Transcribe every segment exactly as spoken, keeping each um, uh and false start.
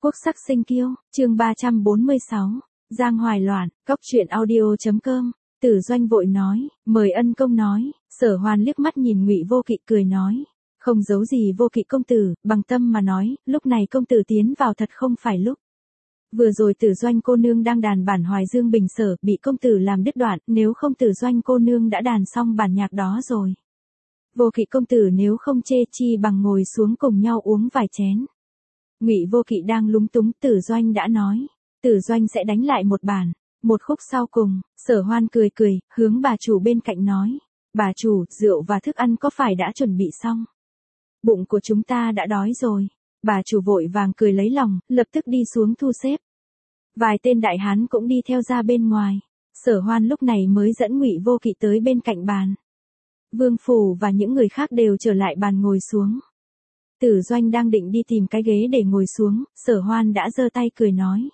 Quốc sắc sinh kiêu, chương ba trăm bốn mươi sáu, Giang Hoài loạn, cóc truyện audio.com, Tử Doanh vội nói, mời ân công nói, Sở Hoan liếc mắt nhìn Ngụy Vô Kỵ cười nói, không giấu gì Vô Kỵ công tử, bằng tâm mà nói, lúc này công tử tiến vào thật không phải lúc. Vừa rồi Tử Doanh cô nương đang đàn bản Hoài Dương Bình Sở, bị công tử làm đứt đoạn, nếu không Tử Doanh cô nương đã đàn xong bản nhạc đó rồi. Vô Kỵ công tử nếu không chê chi bằng ngồi xuống cùng nhau uống vài chén. Ngụy Vô Kỵ đang lúng túng, Tử Doanh đã nói, Tử Doanh sẽ đánh lại một bản. Một khúc sau cùng, Sở Hoan cười cười, hướng bà chủ bên cạnh nói, bà chủ, rượu và thức ăn có phải đã chuẩn bị xong? Bụng của chúng ta đã đói rồi. Bà chủ vội vàng cười lấy lòng, lập tức đi xuống thu xếp. Vài tên đại hán cũng đi theo ra bên ngoài. Sở Hoan lúc này mới dẫn Ngụy Vô Kỵ tới bên cạnh bàn. Vương Phủ và những người khác đều trở lại bàn ngồi xuống. Tử Doanh đang định đi tìm cái ghế để ngồi xuống, Sở Hoan đã giơ tay cười nói.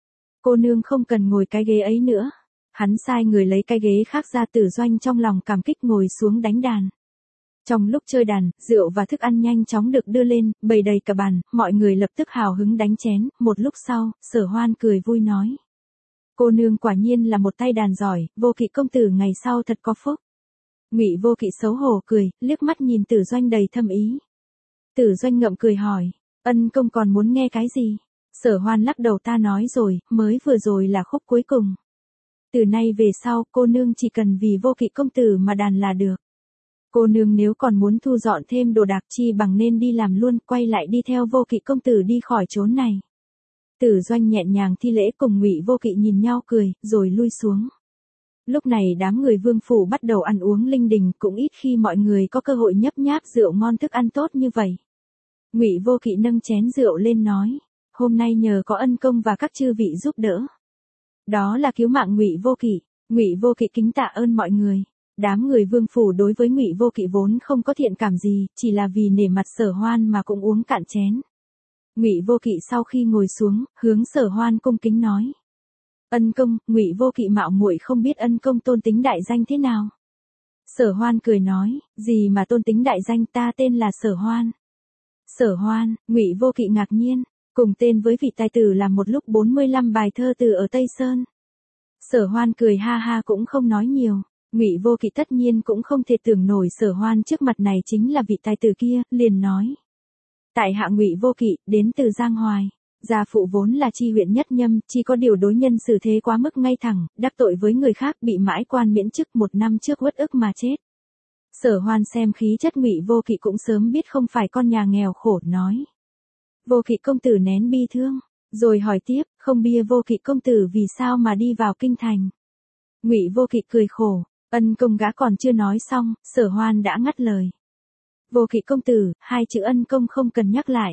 Cô nương không cần ngồi cái ghế ấy nữa. Hắn sai người lấy cái ghế khác ra. Tử Doanh trong lòng cảm kích ngồi xuống đánh đàn. Trong lúc chơi đàn, rượu và thức ăn nhanh chóng được đưa lên, bày đầy cả bàn, mọi người lập tức hào hứng đánh chén. Một lúc sau, Sở Hoan cười vui nói. Cô nương quả nhiên là một tay đàn giỏi, Vô Kỵ công tử ngày sau thật có phúc. Ngụy Vô Kỵ xấu hổ cười, liếc mắt nhìn Tử Doanh đầy thâm ý. Tử Doanh ngậm cười hỏi, ân công còn muốn nghe cái gì? Sở Hoan lắc đầu, ta nói rồi, mới vừa rồi là khúc cuối cùng. Từ nay về sau, cô nương chỉ cần vì Vô Kỵ công tử mà đàn là được. Cô nương nếu còn muốn thu dọn thêm đồ đạc chi bằng nên đi làm luôn, quay lại đi theo Vô Kỵ công tử đi khỏi chốn này. Tử Doanh nhẹ nhàng thi lễ cùng Ngụy Vô Kỵ nhìn nhau cười, rồi lui xuống. Lúc này đám người Vương Phủ bắt đầu ăn uống linh đình, cũng ít khi mọi người có cơ hội nhấp nháp rượu ngon thức ăn tốt như vậy. Ngụy Vô Kỵ nâng chén rượu lên nói, hôm nay nhờ có ân công và các chư vị giúp đỡ. Đó là cứu mạng Ngụy Vô Kỵ. Ngụy Vô Kỵ kính tạ ơn mọi người. Đám người Vương Phủ đối với Ngụy Vô Kỵ vốn không có thiện cảm gì, chỉ là vì nể mặt Sở Hoan mà cũng uống cạn chén. Ngụy Vô Kỵ sau khi ngồi xuống, hướng Sở Hoan cung kính nói. Ân công, Ngụy Vô Kỵ mạo muội không biết ân công tôn tính đại danh thế nào. Sở Hoan cười nói, gì mà tôn tính đại danh, ta tên là Sở Hoan. Sở Hoan, Ngụy Vô Kỵ ngạc nhiên, cùng tên với vị tài tử làm một lúc bốn mươi lăm bài thơ từ ở Tây Sơn. Sở Hoan cười ha ha cũng không nói nhiều. Ngụy Vô Kỵ tất nhiên cũng không thể tưởng nổi Sở Hoan trước mặt này chính là vị tài tử kia, liền nói. Tại hạ Ngụy Vô Kỵ, đến từ Giang Hoài. Gia phụ vốn là tri huyện nhất nhâm, chỉ có điều đối nhân xử thế quá mức ngay thẳng, đắc tội với người khác bị mãi quan miễn chức, một năm trước uất ức mà chết. Sở Hoan xem khí chất Ngụy Vô Kỵ cũng sớm biết không phải con nhà nghèo khổ, nói. Vô Kỵ công tử nén bi thương, rồi hỏi tiếp, không bia Vô Kỵ công tử vì sao mà đi vào kinh thành. Ngụy Vô Kỵ cười khổ, ân công gã còn chưa nói xong, Sở Hoan đã ngắt lời. Vô Kỵ công tử, hai chữ ân công không cần nhắc lại.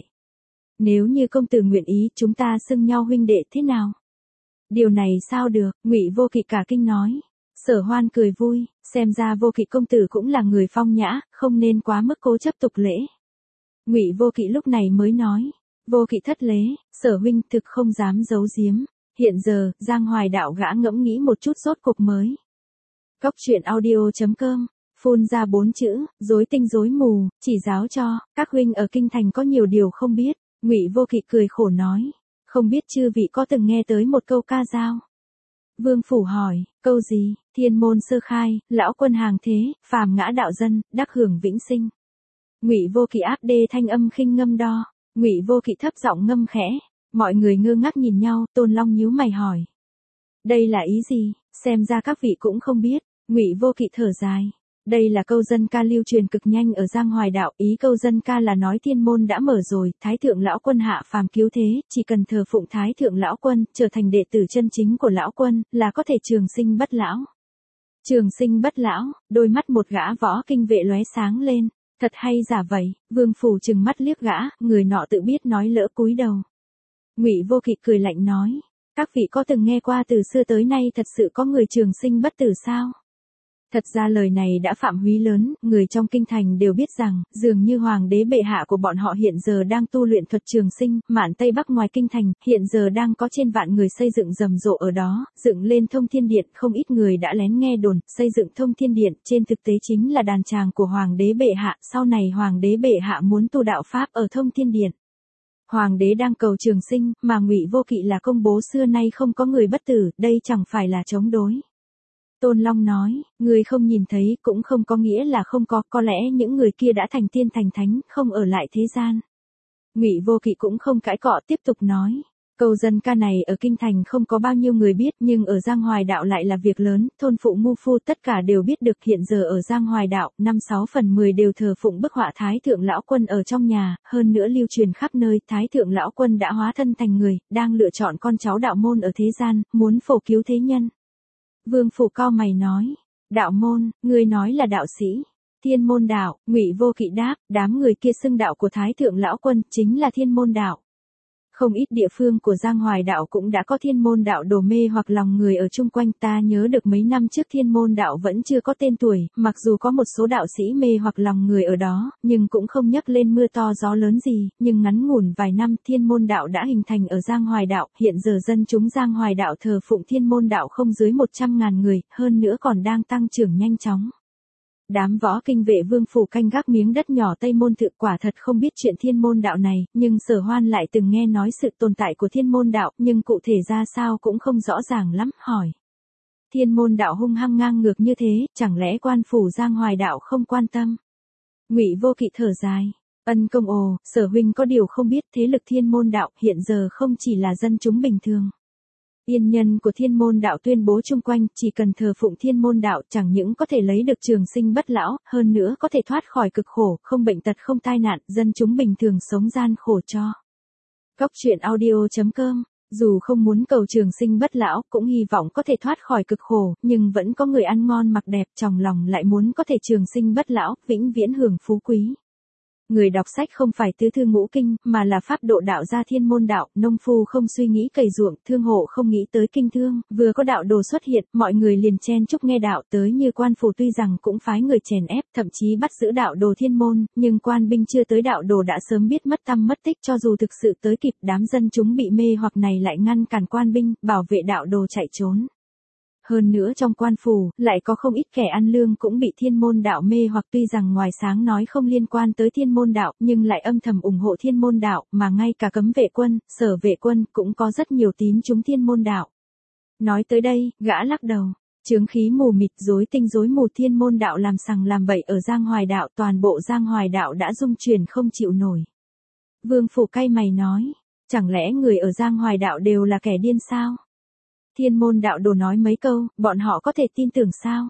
Nếu như công tử nguyện ý, chúng ta xưng nhau huynh đệ thế nào? Điều này sao được? Ngụy Vô Kỵ cả kinh nói. Sở Hoan cười vui, xem ra Vô Kỵ công tử cũng là người phong nhã, không nên quá mức cố chấp tục lễ. Ngụy Vô Kỵ lúc này mới nói, Vô Kỵ thất lễ, Sở huynh thực không dám giấu giếm. Hiện giờ, Giang Hoài đạo gã ngẫm nghĩ một chút rốt cục mới. Cóc truyện audio.com, phun ra bốn chữ, rối tinh rối mù, chỉ giáo cho, các huynh ở kinh thành có nhiều điều không biết. Ngụy Vô Kỵ cười khổ nói, không biết chư vị có từng nghe tới một câu ca dao. Vương Phủ hỏi, câu gì? Thiên môn sơ khai, lão quân hàng thế, phàm ngã đạo dân, đắc hưởng vĩnh sinh. Ngụy Vô Kỵ áp đê thanh âm khinh ngâm đo, Ngụy Vô Kỵ thấp giọng ngâm khẽ, mọi người ngơ ngác nhìn nhau. Tôn Long nhíu mày hỏi, đây là ý gì? Xem ra các vị cũng không biết. Ngụy Vô Kỵ thở dài. Đây là câu dân ca lưu truyền cực nhanh ở Giang Hoài đạo, ý câu dân ca là nói thiên môn đã mở rồi, Thái thượng lão quân hạ phàm cứu thế, chỉ cần thờ phụng Thái thượng lão quân, trở thành đệ tử chân chính của lão quân, là có thể trường sinh bất lão. Trường sinh bất lão, đôi mắt một gã võ kinh vệ lóe sáng lên, thật hay giả vậy? Vương Phủ trừng mắt liếc gã, người nọ tự biết nói lỡ cúi đầu. Ngụy Vô Kỵ cười lạnh nói, các vị có từng nghe qua từ xưa tới nay thật sự có người trường sinh bất tử sao? Thật ra lời này đã phạm húy lớn, người trong kinh thành đều biết rằng, dường như hoàng đế bệ hạ của bọn họ hiện giờ đang tu luyện thuật trường sinh, mạn Tây Bắc ngoài kinh thành, hiện giờ đang có trên vạn người xây dựng rầm rộ ở đó, dựng lên thông thiên điện, không ít người đã lén nghe đồn, xây dựng thông thiên điện, trên thực tế chính là đàn tràng của hoàng đế bệ hạ, sau này hoàng đế bệ hạ muốn tu đạo pháp ở thông thiên điện. Hoàng đế đang cầu trường sinh, mà Ngụy Vô Kỵ là công bố xưa nay không có người bất tử, đây chẳng phải là chống đối. Tôn Long nói, người không nhìn thấy cũng không có nghĩa là không có, có lẽ những người kia đã thành tiên thành thánh, không ở lại thế gian. Ngụy Vô Kỵ cũng không cãi cọ, tiếp tục nói. Câu dân ca này ở Kinh Thành không có bao nhiêu người biết, nhưng ở Giang Hoài Đạo lại là việc lớn, thôn phụ ngu phu tất cả đều biết được. Hiện giờ ở Giang Hoài Đạo, năm sáu phần mười đều thờ phụng bức họa Thái Thượng Lão Quân ở trong nhà, hơn nữa lưu truyền khắp nơi. Thái Thượng Lão Quân đã hóa thân thành người, đang lựa chọn con cháu đạo môn ở thế gian, muốn phổ cứu thế nhân. Vương Phủ cau mày nói, đạo môn, ngươi nói là đạo sĩ. Thiên môn đạo, Ngụy Vô Kỵ đáp, đám người kia xưng đạo của Thái Thượng Lão Quân chính là thiên môn đạo. Không ít địa phương của Giang Hoài Đạo cũng đã có thiên môn đạo đồ mê hoặc lòng người ở chung quanh. Ta nhớ được mấy năm trước thiên môn đạo vẫn chưa có tên tuổi, mặc dù có một số đạo sĩ mê hoặc lòng người ở đó, nhưng cũng không nhấc lên mưa to gió lớn gì. Nhưng ngắn ngủn vài năm thiên môn đạo đã hình thành ở Giang Hoài Đạo. Hiện giờ dân chúng Giang Hoài Đạo thờ phụng thiên môn đạo không dưới một trăm ngàn người, hơn nữa còn đang tăng trưởng nhanh chóng. Đám võ kinh vệ Vương Phủ canh gác miếng đất nhỏ Tây Môn Tự quả thật không biết chuyện thiên môn đạo này, nhưng Sở Hoan lại từng nghe nói sự tồn tại của thiên môn đạo, nhưng cụ thể ra sao cũng không rõ ràng lắm, hỏi. Thiên môn đạo hung hăng ngang ngược như thế, chẳng lẽ quan phủ Giang Hoài Đạo không quan tâm? Ngụy Vô Kỵ thở dài. Ân công ồ, Sở huynh có điều không biết, thế lực thiên môn đạo hiện giờ không chỉ là dân chúng bình thường. Tiên nhân của thiên môn đạo tuyên bố chung quanh, chỉ cần thờ phụng thiên môn đạo chẳng những có thể lấy được trường sinh bất lão, hơn nữa có thể thoát khỏi cực khổ, không bệnh tật không tai nạn, dân chúng bình thường sống gian khổ cho. Cóc truyện audio chấm com, dù không muốn cầu trường sinh bất lão, cũng hy vọng có thể thoát khỏi cực khổ, nhưng vẫn có người ăn ngon mặc đẹp, trong lòng lại muốn có thể trường sinh bất lão, vĩnh viễn hưởng phú quý. Người đọc sách không phải tứ thư ngũ kinh, mà là pháp độ đạo gia thiên môn đạo, nông phu không suy nghĩ cày ruộng, thương hộ không nghĩ tới kinh thương, vừa có đạo đồ xuất hiện, mọi người liền chen chúc nghe đạo. Tới như quan phủ tuy rằng cũng phái người chèn ép, thậm chí bắt giữ đạo đồ thiên môn, nhưng quan binh chưa tới đạo đồ đã sớm biết mất tăm mất tích. Cho dù thực sự tới kịp, đám dân chúng bị mê hoặc này lại ngăn cản quan binh, bảo vệ đạo đồ chạy trốn. Hơn nữa trong quan phủ, lại có không ít kẻ ăn lương cũng bị thiên môn đạo mê hoặc, tuy rằng ngoài sáng nói không liên quan tới thiên môn đạo, nhưng lại âm thầm ủng hộ thiên môn đạo, mà ngay cả cấm vệ quân, sở vệ quân, cũng có rất nhiều tín chúng thiên môn đạo. Nói tới đây, gã lắc đầu, chướng khí mù mịt, rối tinh rối mù, thiên môn đạo làm sằng làm bậy ở Giang Hoài Đạo, toàn bộ Giang Hoài Đạo đã rung chuyển không chịu nổi. Vương Phủ cay mày nói, chẳng lẽ người ở Giang Hoài Đạo đều là kẻ điên sao? Thiên môn đạo đồ nói mấy câu, bọn họ có thể tin tưởng sao?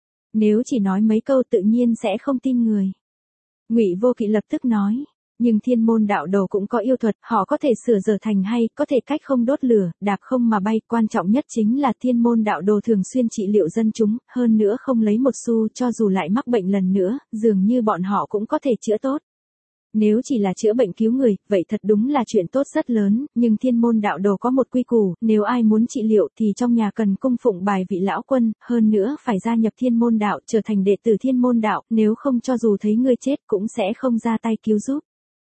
Nếu chỉ nói mấy câu tự nhiên sẽ không tin người. Ngụy Vô Kỵ lập tức nói, nhưng thiên môn đạo đồ cũng có yêu thuật, họ có thể sửa giờ thành hay, có thể cách không đốt lửa, đạp không mà bay, quan trọng nhất chính là thiên môn đạo đồ thường xuyên trị liệu dân chúng, hơn nữa không lấy một xu, cho dù lại mắc bệnh lần nữa, dường như bọn họ cũng có thể chữa tốt. Nếu chỉ là chữa bệnh cứu người, vậy thật đúng là chuyện tốt rất lớn, nhưng thiên môn đạo đồ có một quy củ, nếu ai muốn trị liệu thì trong nhà cần cung phụng bài vị lão quân, hơn nữa phải gia nhập thiên môn đạo, trở thành đệ tử thiên môn đạo, nếu không cho dù thấy ngươi chết cũng sẽ không ra tay cứu giúp.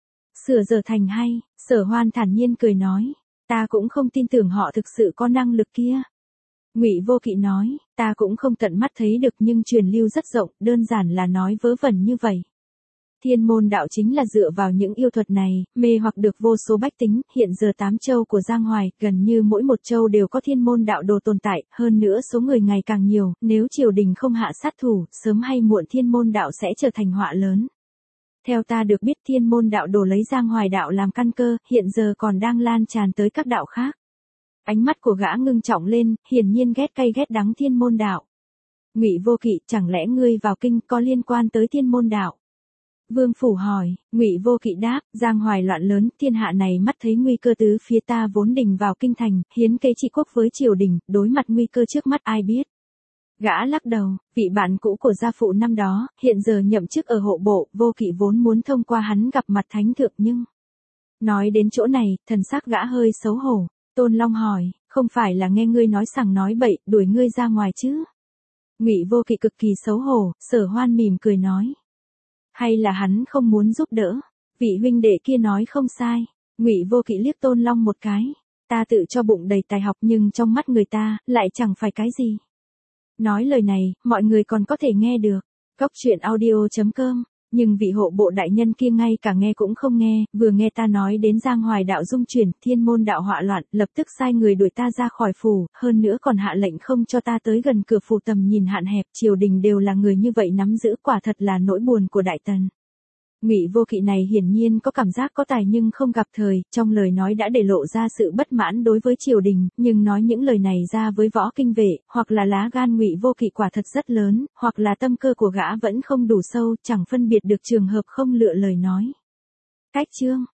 Sửa giờ thành hay, Sở Hoan thản nhiên cười nói, ta cũng không tin tưởng họ thực sự có năng lực kia. Ngụy Vô Kỵ nói, ta cũng không tận mắt thấy được nhưng truyền lưu rất rộng, đơn giản là nói vớ vẩn như vậy. Thiên môn đạo chính là dựa vào những yêu thuật này, mê hoặc được vô số bách tính. Hiện giờ tám châu của Giang Hoài, gần như mỗi một châu đều có thiên môn đạo đồ tồn tại, hơn nữa số người ngày càng nhiều, nếu triều đình không hạ sát thủ, sớm hay muộn thiên môn đạo sẽ trở thành họa lớn. Theo ta được biết thiên môn đạo đồ lấy Giang Hoài đạo làm căn cơ, hiện giờ còn đang lan tràn tới các đạo khác. Ánh mắt của gã ngưng trọng lên, hiển nhiên ghét cay ghét đắng thiên môn đạo. Ngụy Vô Kỵ, chẳng lẽ ngươi vào kinh có liên quan tới thiên môn đạo? Vương Phủ hỏi. Ngụy Vô Kỵ đáp, Giang Hoài loạn lớn, thiên hạ này mắt thấy nguy cơ tứ phía, ta vốn định vào kinh thành, hiến kế trị quốc với triều đình, đối mặt nguy cơ trước mắt ai biết. Gã lắc đầu, vị bạn cũ của gia phụ năm đó, hiện giờ nhậm chức ở hộ bộ, Vô Kỵ vốn muốn thông qua hắn gặp mặt thánh thượng nhưng... Nói đến chỗ này, thần sắc gã hơi xấu hổ. Tôn Long hỏi, không phải là nghe ngươi nói sằng nói bậy, đuổi ngươi ra ngoài chứ? Ngụy Vô Kỵ cực kỳ xấu hổ, Sở Hoan mỉm cười nói. Hay là hắn không muốn giúp đỡ? Vị huynh đệ kia nói không sai. Ngụy Vô Kỵ liếc Tôn Long một cái. Ta tự cho bụng đầy tài học nhưng trong mắt người ta, lại chẳng phải cái gì. Nói lời này, mọi người còn có thể nghe được. Cóc truyện audio chấm com Nhưng vị hộ bộ đại nhân kia ngay cả nghe cũng không nghe, vừa nghe ta nói đến Giang Hoài đạo dung chuyển, thiên môn đạo họa loạn, lập tức sai người đuổi ta ra khỏi phủ, hơn nữa còn hạ lệnh không cho ta tới gần cửa phủ, tầm nhìn hạn hẹp, triều đình đều là người như vậy nắm giữ, quả thật là nỗi buồn của Đại Tần. Ngụy Vô Kỵ này hiển nhiên có cảm giác có tài nhưng không gặp thời, trong lời nói đã để lộ ra sự bất mãn đối với triều đình, nhưng nói những lời này ra với Võ Kinh Vệ, hoặc là lá gan Ngụy Vô Kỵ quả thật rất lớn, hoặc là tâm cơ của gã vẫn không đủ sâu, chẳng phân biệt được trường hợp không lựa lời nói. Cách chương